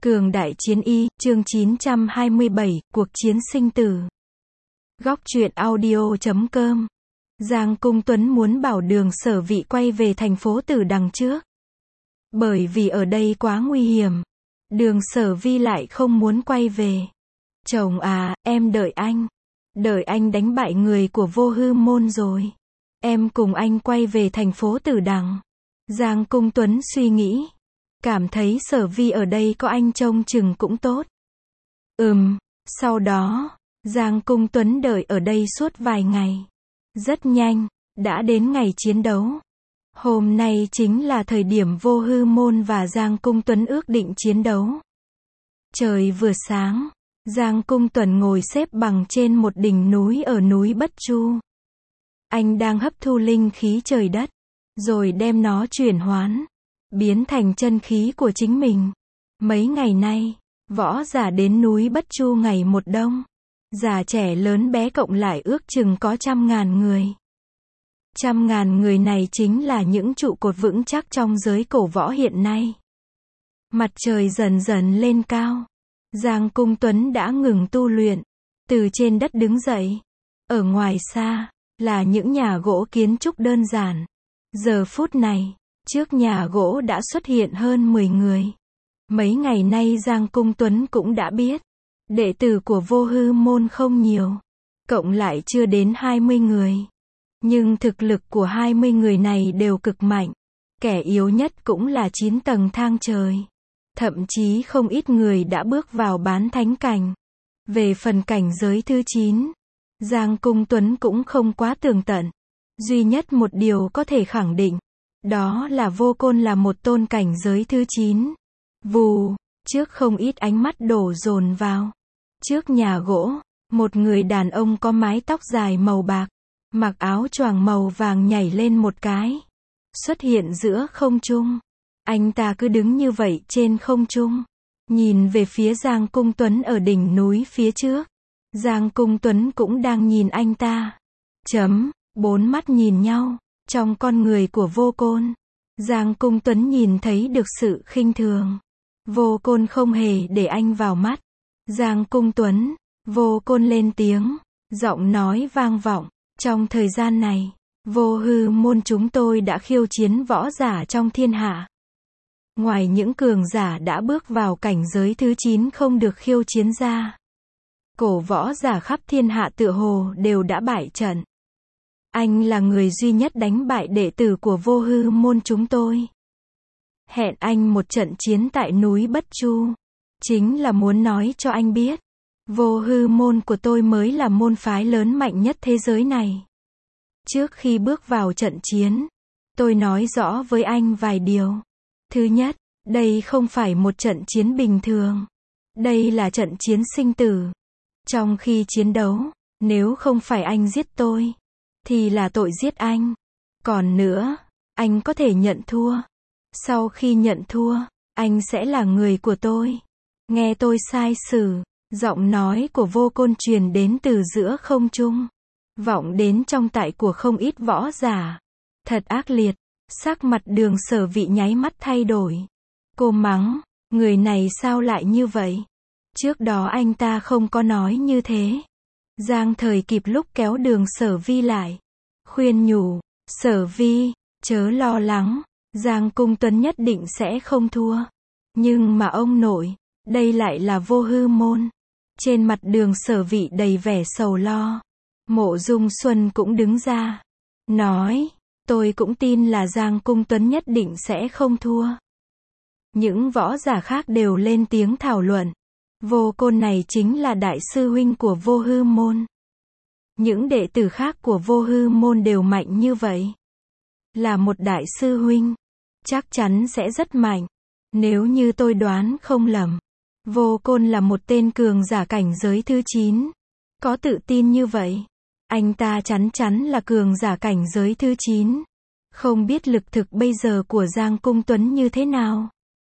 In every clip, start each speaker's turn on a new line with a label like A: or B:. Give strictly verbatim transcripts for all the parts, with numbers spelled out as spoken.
A: Cường đại chiến y, chương chín trăm hai mươi bảy, cuộc chiến sinh tử. Góc truyện audio chấm com. Giang Cung Tuấn muốn bảo Đường Sở Vị quay về thành phố Tử Đằng trước. Bởi vì ở đây quá nguy hiểm. Đường Sở Vi lại không muốn quay về. Chồng à, em đợi anh. Đợi anh đánh bại người của Vô Hư Môn rồi. Em cùng anh quay về thành phố Tử Đằng. Giang Cung Tuấn suy nghĩ. Cảm thấy Sở Vi ở đây có anh trông chừng cũng tốt. Ừm, sau đó, Giang Cung Tuấn đợi ở đây suốt vài ngày. Rất nhanh, đã đến ngày chiến đấu. Hôm nay chính là thời điểm Vô Hư Môn và Giang Cung Tuấn ước định chiến đấu. Trời vừa sáng, Giang Cung Tuấn ngồi xếp bằng trên một đỉnh núi ở núi Bất Chu. Anh đang hấp thu linh khí trời đất, rồi đem nó chuyển hoán, biến thành chân khí của chính mình. Mấy ngày nay, võ giả đến núi Bất Chu ngày một đông. Già trẻ lớn bé cộng lại ước chừng có trăm ngàn người. Trăm ngàn người này chính là những trụ cột vững chắc trong giới cổ võ hiện nay. Mặt trời dần dần lên cao. Giang Cung Tuấn đã ngừng tu luyện. Từ trên đất đứng dậy. Ở ngoài xa, là những nhà gỗ kiến trúc đơn giản. Giờ phút này, trước nhà gỗ đã xuất hiện hơn mười người. Mấy ngày nay Giang Cung Tuấn cũng đã biết. Đệ tử của Vô Hư Môn không nhiều. Cộng lại chưa đến hai mươi người. Nhưng thực lực của hai mươi người này đều cực mạnh. Kẻ yếu nhất cũng là chín tầng thang trời. Thậm chí không ít người đã bước vào bán thánh cảnh. Về phần cảnh giới thứ chín, Giang Cung Tuấn cũng không quá tường tận. Duy nhất một điều có thể khẳng định, đó là Vô Côn là một tôn cảnh giới thứ chín. Vù, trước không ít ánh mắt đổ dồn vào. Trước nhà gỗ, một người đàn ông có mái tóc dài màu bạc, mặc áo choàng màu vàng nhảy lên một cái, xuất hiện giữa không trung. Anh ta cứ đứng như vậy trên không trung, nhìn về phía Giang Cung Tuấn ở đỉnh núi phía trước. Giang Cung Tuấn cũng đang nhìn anh ta. Chấm, bốn mắt nhìn nhau, trong con người của Vô Côn. Giang Cung Tuấn nhìn thấy được sự khinh thường. Vô Côn không hề để anh vào mắt. Giang Cung Tuấn, Vô Côn lên tiếng, giọng nói vang vọng. Trong thời gian này, Vô Hư Môn chúng tôi đã khiêu chiến võ giả trong thiên hạ. Ngoài những cường giả đã bước vào cảnh giới thứ chín không được khiêu chiến ra, cổ võ giả khắp thiên hạ tựa hồ đều đã bại trận. Anh là người duy nhất đánh bại đệ tử của Vô Hư Môn chúng tôi. Hẹn anh một trận chiến tại núi Bất Chu. Chính là muốn nói cho anh biết, Vô Hư Môn của tôi mới là môn phái lớn mạnh nhất thế giới này. Trước khi bước vào trận chiến, tôi nói rõ với anh vài điều. Thứ nhất, đây không phải một trận chiến bình thường. Đây là trận chiến sinh tử. Trong khi chiến đấu, nếu không phải anh giết tôi, thì là tội giết anh. Còn nữa, anh có thể nhận thua. Sau khi nhận thua, anh sẽ là người của tôi. Nghe tôi sai sử, giọng nói của Vô Côn truyền đến từ giữa không trung, vọng đến trong tai của không ít võ giả. Thật ác liệt. Sắc mặt Đường Sở Vị nháy mắt thay đổi. Cô mắng, người này sao lại như vậy? Trước đó anh ta không có nói như thế. Giang Thời kịp lúc kéo Đường Sở Vi lại, khuyên nhủ, Sở Vi, chớ lo lắng, Giang Cung Tuấn nhất định sẽ không thua. Nhưng mà ông nội, đây lại là Vô Hư Môn. Trên mặt Đường Sở Vị đầy vẻ sầu lo. Mộ Dung Xuân cũng đứng ra, nói, tôi cũng tin là Giang Cung Tuấn nhất định sẽ không thua. Những võ giả khác đều lên tiếng thảo luận. Vô Côn này chính là đại sư huynh của Vô Hư Môn. Những đệ tử khác của Vô Hư Môn đều mạnh như vậy. Là một đại sư huynh, chắc chắn sẽ rất mạnh. Nếu như tôi đoán không lầm, Vô Côn là một tên cường giả cảnh giới thứ chín. Có tự tin như vậy, anh ta chắn chắn là cường giả cảnh giới thứ chín. Không biết lực thực bây giờ của Giang Cung Tuấn như thế nào.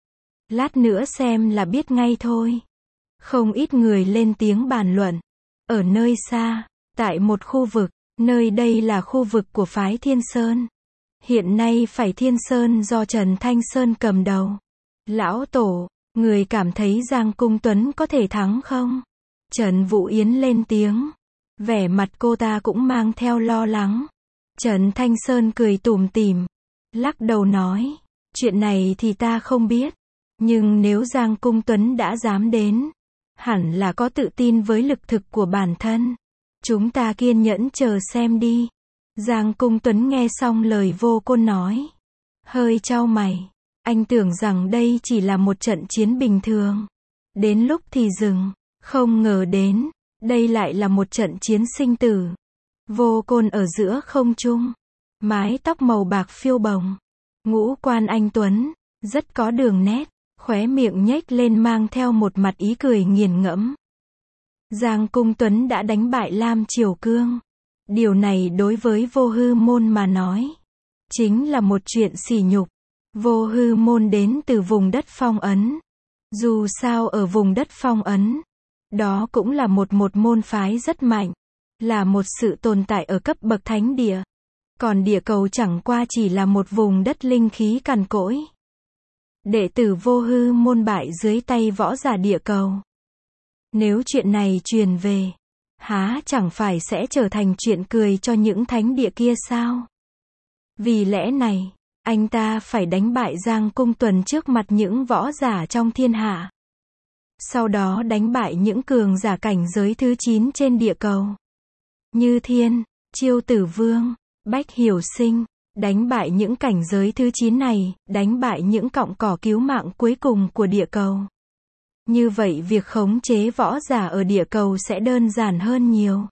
A: Lát nữa xem là biết ngay thôi. Không ít người lên tiếng bàn luận. Ở nơi xa, tại một khu vực, nơi đây là khu vực của phái Thiên Sơn. Hiện nay phái Thiên Sơn do Trần Thanh Sơn cầm đầu. Lão Tổ, Người cảm thấy Giang Cung Tuấn có thể thắng không? Trần Vũ Yến lên tiếng. Vẻ mặt cô ta cũng mang theo lo lắng. Trần Thanh Sơn cười tủm tỉm, lắc đầu nói, chuyện này thì ta không biết. Nhưng nếu Giang Cung Tuấn đã dám đến, hẳn là có tự tin với lực thực của bản thân. Chúng ta kiên nhẫn chờ xem đi. Giang Cung Tuấn nghe xong lời Vô Côn nói, hơi chau mày. Anh tưởng rằng đây chỉ là một trận chiến bình thường. Đến lúc thì dừng, không ngờ đến, đây lại là một trận chiến sinh tử. Vô Côn ở giữa không trung, mái tóc màu bạc phiêu bồng, ngũ quan anh tuấn, rất có đường nét, khóe miệng nhếch lên mang theo một mặt ý cười nghiền ngẫm. Giang Cung Tuấn đã đánh bại Lam Triều Cương. Điều này đối với Vô Hư Môn mà nói, chính là một chuyện sỉ nhục. Vô Hư Môn đến từ vùng đất Phong Ấn. Dù sao ở vùng đất Phong Ấn, đó cũng là một một môn phái rất mạnh, là một sự tồn tại ở cấp bậc thánh địa. Còn địa cầu chẳng qua chỉ là một vùng đất linh khí cằn cỗi. Đệ tử Vô Hư Môn bại dưới tay võ giả địa cầu. Nếu chuyện này truyền về, há chẳng phải sẽ trở thành chuyện cười cho những thánh địa kia sao? Vì lẽ này, anh ta phải đánh bại Giang Cung Tuấn trước mặt những võ giả trong thiên hạ. Sau đó đánh bại những cường giả cảnh giới thứ chín trên địa cầu. Như Thiên, Chiêu Tử Vương, Bách Hiểu Sinh. Đánh bại những cảnh giới thứ chín này, đánh bại những cọng cỏ cứu mạng cuối cùng của địa cầu. Như vậy việc khống chế võ giả ở địa cầu sẽ đơn giản hơn nhiều.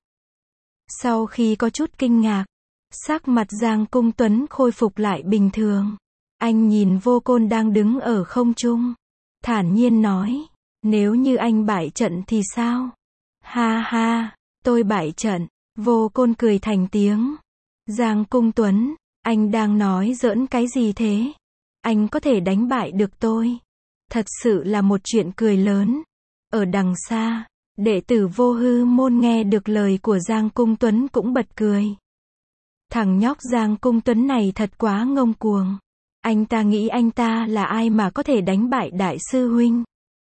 A: Sau khi có chút kinh ngạc, sắc mặt Giang Cung Tuấn khôi phục lại bình thường. Anh nhìn Vô Côn đang đứng ở không trung, thản nhiên nói, nếu như anh bại trận thì sao? Ha ha, tôi bại trận. Vô Côn cười thành tiếng. Giang Cung Tuấn, anh đang nói giỡn cái gì thế? Anh có thể đánh bại được tôi? Thật sự là một chuyện cười lớn. Ở đằng xa, đệ tử Vô Hư Môn nghe được lời của Giang Cung Tuấn cũng bật cười. Thằng nhóc Giang Cung Tuấn này thật quá ngông cuồng. Anh ta nghĩ anh ta là ai mà có thể đánh bại đại sư huynh?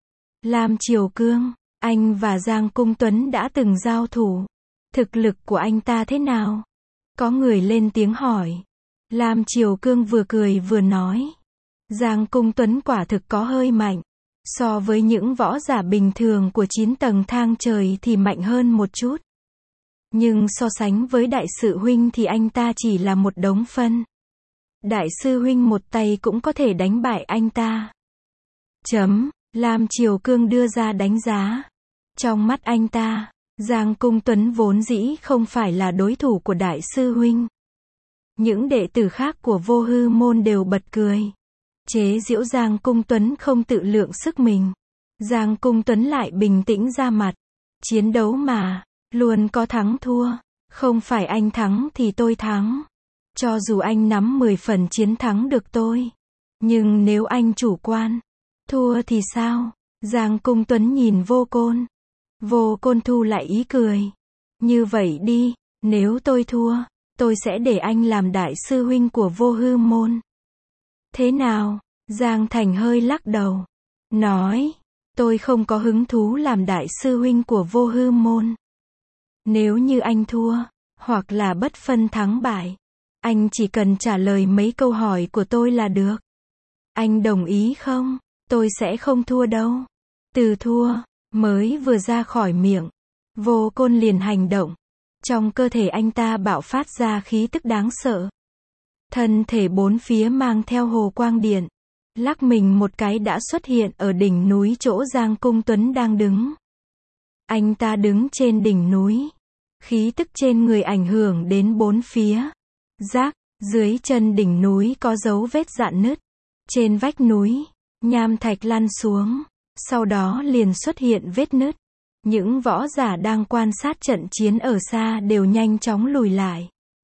A: Lam Triều Cương, anh và Giang Cung Tuấn đã từng giao thủ. Thực lực của anh ta thế nào? Có người lên tiếng hỏi. Lam Triều Cương vừa cười vừa nói. Giang Cung Tuấn quả thực có hơi mạnh. So với những võ giả bình thường của chín tầng thang trời thì mạnh hơn một chút. Nhưng so sánh với đại sư huynh thì anh ta chỉ là một đống phân. Đại sư huynh một tay cũng có thể đánh bại anh ta. Chấm, Lam Triều Cương đưa ra đánh giá. Trong mắt anh ta, Giang Cung Tuấn vốn dĩ không phải là đối thủ của đại sư huynh. Những đệ tử khác của Vô Hư Môn đều bật cười. Chế giễu Giang Cung Tuấn không tự lượng sức mình. Giang Cung Tuấn lại bình tĩnh ra mặt. Chiến đấu mà, luôn có thắng thua. Không phải anh thắng thì tôi thắng. Cho dù anh nắm mười phần chiến thắng được tôi. Nhưng nếu anh chủ quan, thua thì sao? Giang Cung Tuấn nhìn Vô Côn. Vô Côn thu lại ý cười. Như vậy đi, nếu tôi thua, tôi sẽ để anh làm đại sư huynh của Vô Hư Môn. Thế nào? Giang Thành hơi lắc đầu. Nói, tôi không có hứng thú làm đại sư huynh của Vô Hư Môn. Nếu như anh thua, hoặc là bất phân thắng bại, anh chỉ cần trả lời mấy câu hỏi của tôi là được. Anh đồng ý không? Tôi sẽ không thua đâu. Từ thua, mới vừa ra khỏi miệng, Vô Côn liền hành động. Trong cơ thể anh ta bạo phát ra khí tức đáng sợ. Thân thể bốn phía mang theo hồ quang điện. Lắc mình một cái đã xuất hiện ở đỉnh núi chỗ Giang Cung Tuấn đang đứng. Anh ta đứng trên đỉnh núi. Khí tức trên người ảnh hưởng đến bốn phía. Rác, dưới chân đỉnh núi có dấu vết rạn nứt. Trên vách núi, nham thạch lăn xuống. Sau đó liền xuất hiện vết nứt. Những võ giả đang quan sát trận chiến ở xa đều nhanh chóng lùi lại.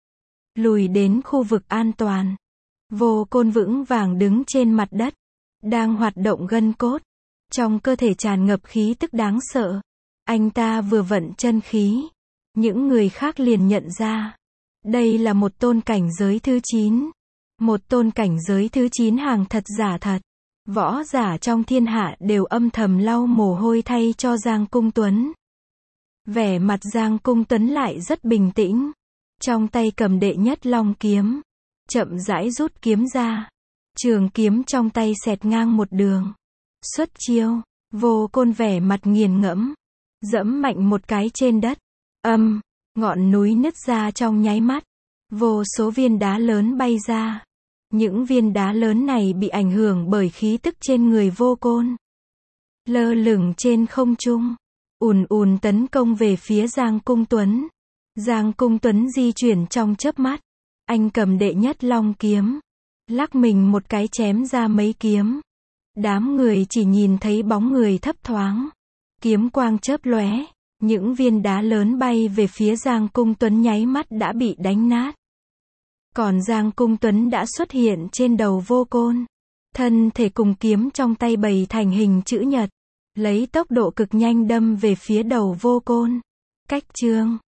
A: Lùi đến khu vực an toàn. Vô Côn vững vàng đứng trên mặt đất. Đang hoạt động gân cốt. Trong cơ thể tràn ngập khí tức đáng sợ. Anh ta vừa vận chân khí. Những người khác liền nhận ra. Đây là một tôn cảnh giới thứ chín. Một tôn cảnh giới thứ chín hàng thật giả thật. Võ giả trong thiên hạ đều âm thầm lau mồ hôi thay cho Giang Cung Tuấn. Vẻ mặt Giang Cung Tuấn lại rất bình tĩnh. Trong tay cầm đệ nhất long kiếm. Chậm rãi rút kiếm ra. Trường kiếm trong tay xẹt ngang một đường. Xuất chiêu. Vô Côn vẻ mặt nghiền ngẫm. Dẫm mạnh một cái trên đất. Âm. Ngọn núi nứt ra trong nháy mắt. Vô số viên đá lớn bay ra. Những viên đá lớn này bị ảnh hưởng bởi khí tức trên người Vô Côn. Lơ lửng trên không trung. Ùn ùn tấn công về phía Giang Cung Tuấn. Giang Cung Tuấn di chuyển trong chớp mắt. Anh cầm đệ nhất long kiếm. Lắc mình một cái chém ra mấy kiếm. Đám người chỉ nhìn thấy bóng người thấp thoáng. Kiếm quang chớp lóe. Những viên đá lớn bay về phía Giang Cung Tuấn nháy mắt đã bị đánh nát. Còn Giang Cung Tuấn đã xuất hiện trên đầu Vô Côn. Thân thể cùng kiếm trong tay bày thành hình chữ nhật. Lấy tốc độ cực nhanh đâm về phía đầu Vô Côn. Cách chương